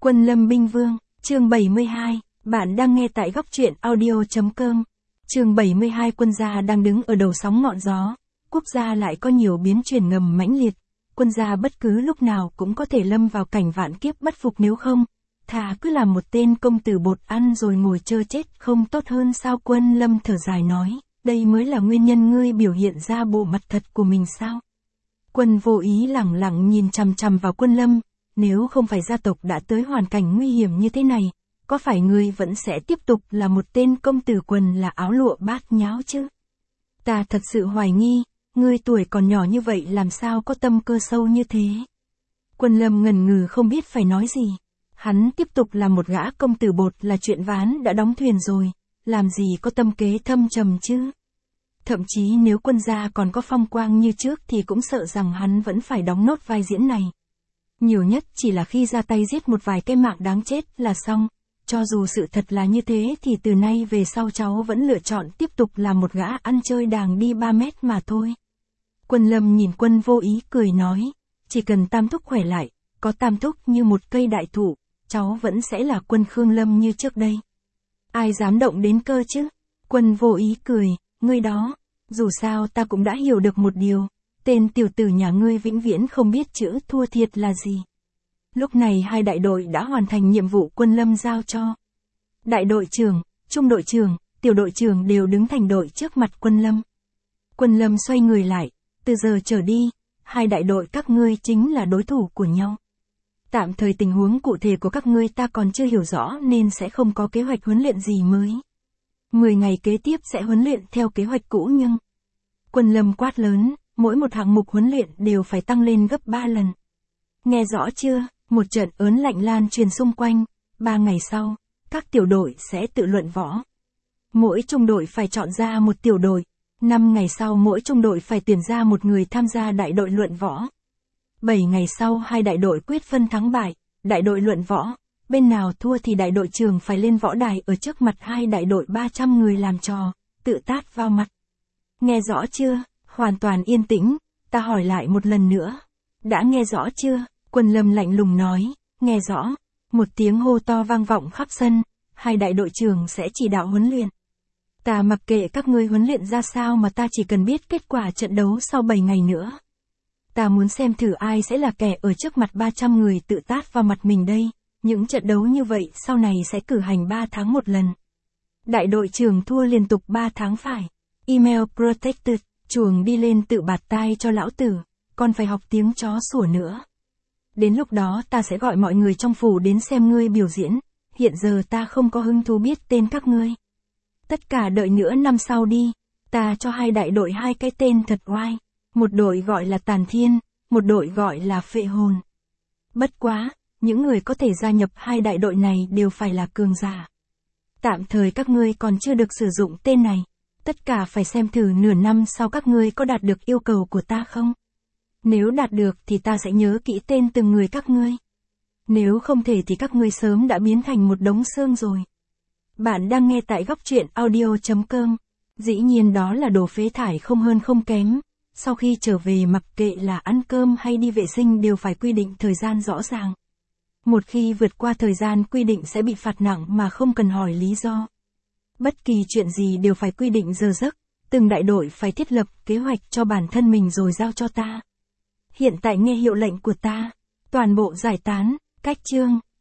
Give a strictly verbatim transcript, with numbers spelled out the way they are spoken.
Quân Lâm Binh Vương, chương bảy mươi hai, bạn đang nghe tại góc truyện audio chấm com. Chương bảy mươi hai Quân gia đang đứng ở đầu sóng ngọn gió, quốc gia lại có nhiều biến chuyển ngầm mãnh liệt, quân gia bất cứ lúc nào cũng có thể lâm vào cảnh vạn kiếp bất phục, nếu không, thà cứ làm một tên công tử bột ăn rồi ngồi chơ chết không tốt hơn sao? Quân Lâm thở dài nói, đây mới là nguyên nhân ngươi biểu hiện ra bộ mặt thật của mình sao? Quân Vô Ý lẳng lặng nhìn chằm chằm vào Quân Lâm, nếu không phải gia tộc đã tới hoàn cảnh nguy hiểm như thế này, có phải ngươi vẫn sẽ tiếp tục là một tên công tử quần là áo lụa bát nháo chứ? Ta thật sự hoài nghi, ngươi tuổi còn nhỏ như vậy làm sao có tâm cơ sâu như thế? Quân Lâm ngần ngừ không biết phải nói gì. Hắn tiếp tục là một gã công tử bột là chuyện ván đã đóng thuyền rồi, làm gì có tâm kế thâm trầm chứ? Thậm chí nếu quân gia còn có phong quang như trước thì cũng sợ rằng hắn vẫn phải đóng nốt vai diễn này. Nhiều nhất chỉ là khi ra tay giết một vài cái mạng đáng chết là xong. Cho dù sự thật là như thế thì từ nay về sau cháu vẫn lựa chọn tiếp tục là một gã ăn chơi đàng đi ba mét mà thôi. Quân Lâm nhìn Quân Vô Ý cười nói, chỉ cần Tam Thúc khỏe lại, có Tam Thúc như một cây đại thụ, cháu vẫn sẽ là Quân Khương Lâm như trước đây. Ai dám động đến cơ chứ? Quân Vô Ý cười, ngươi đó, dù sao ta cũng đã hiểu được một điều, tên tiểu tử nhà ngươi vĩnh viễn không biết chữ thua thiệt là gì. Lúc này hai đại đội đã hoàn thành nhiệm vụ Quân Lâm giao cho. Đại đội trưởng, trung đội trưởng, tiểu đội trưởng đều đứng thành đội trước mặt Quân Lâm. Quân Lâm xoay người lại, từ giờ trở đi, hai đại đội các ngươi chính là đối thủ của nhau. Tạm thời tình huống cụ thể của các ngươi ta còn chưa hiểu rõ nên sẽ không có kế hoạch huấn luyện gì mới. Mười ngày kế tiếp sẽ huấn luyện theo kế hoạch cũ nhưng... Quân Lâm quát lớn, mỗi một hạng mục huấn luyện đều phải tăng lên gấp ba lần. Nghe rõ chưa? Một trận ớn lạnh lan truyền xung quanh, ba ngày sau, các tiểu đội sẽ tự luận võ. Mỗi trung đội phải chọn ra một tiểu đội, năm ngày sau mỗi trung đội phải tuyển ra một người tham gia đại đội luận võ. Bảy ngày sau hai đại đội quyết phân thắng bại, đại đội luận võ, bên nào thua thì đại đội trưởng phải lên võ đài ở trước mặt hai đại đội ba trăm người làm trò, tự tát vào mặt. Nghe rõ chưa? Hoàn toàn yên tĩnh, ta hỏi lại một lần nữa. Đã nghe rõ chưa? Quân Lâm lạnh lùng nói, nghe rõ. Một tiếng hô to vang vọng khắp sân, hai đại đội trưởng sẽ chỉ đạo huấn luyện. Ta mặc kệ các ngươi huấn luyện ra sao mà ta chỉ cần biết kết quả trận đấu sau bảy ngày nữa. Ta muốn xem thử ai sẽ là kẻ ở trước mặt ba trăm người tự tát vào mặt mình đây. Những trận đấu như vậy sau này sẽ cử hành ba tháng một lần. Đại đội trưởng thua liên tục ba tháng phải. Email protected, chuồng đi lên tự bạt tai cho lão tử, còn phải học tiếng chó sủa nữa. Đến lúc đó ta sẽ gọi mọi người trong phủ đến xem ngươi biểu diễn, hiện giờ ta không có hứng thú biết tên các ngươi. Tất cả đợi nữa năm sau đi, ta cho hai đại đội hai cái tên thật oai, một đội gọi là Tàn Thiên, một đội gọi là Phệ Hồn. Bất quá, những người có thể gia nhập hai đại đội này đều phải là cường giả. Tạm thời các ngươi còn chưa được sử dụng tên này, tất cả phải xem thử nửa năm sau các ngươi có đạt được yêu cầu của ta không. Nếu đạt được thì ta sẽ nhớ kỹ tên từng người các ngươi. Nếu không thể thì các ngươi sớm đã biến thành một đống xương rồi. Bạn đang nghe tại góc truyện audio chấm com. Dĩ nhiên đó là đồ phế thải không hơn không kém. Sau khi trở về mặc kệ là ăn cơm hay đi vệ sinh đều phải quy định thời gian rõ ràng. Một khi vượt qua thời gian quy định sẽ bị phạt nặng mà không cần hỏi lý do. Bất kỳ chuyện gì đều phải quy định giờ giấc. Từng đại đội phải thiết lập kế hoạch cho bản thân mình rồi giao cho ta. Hiện tại nghe hiệu lệnh của ta, toàn bộ giải tán, cách chương.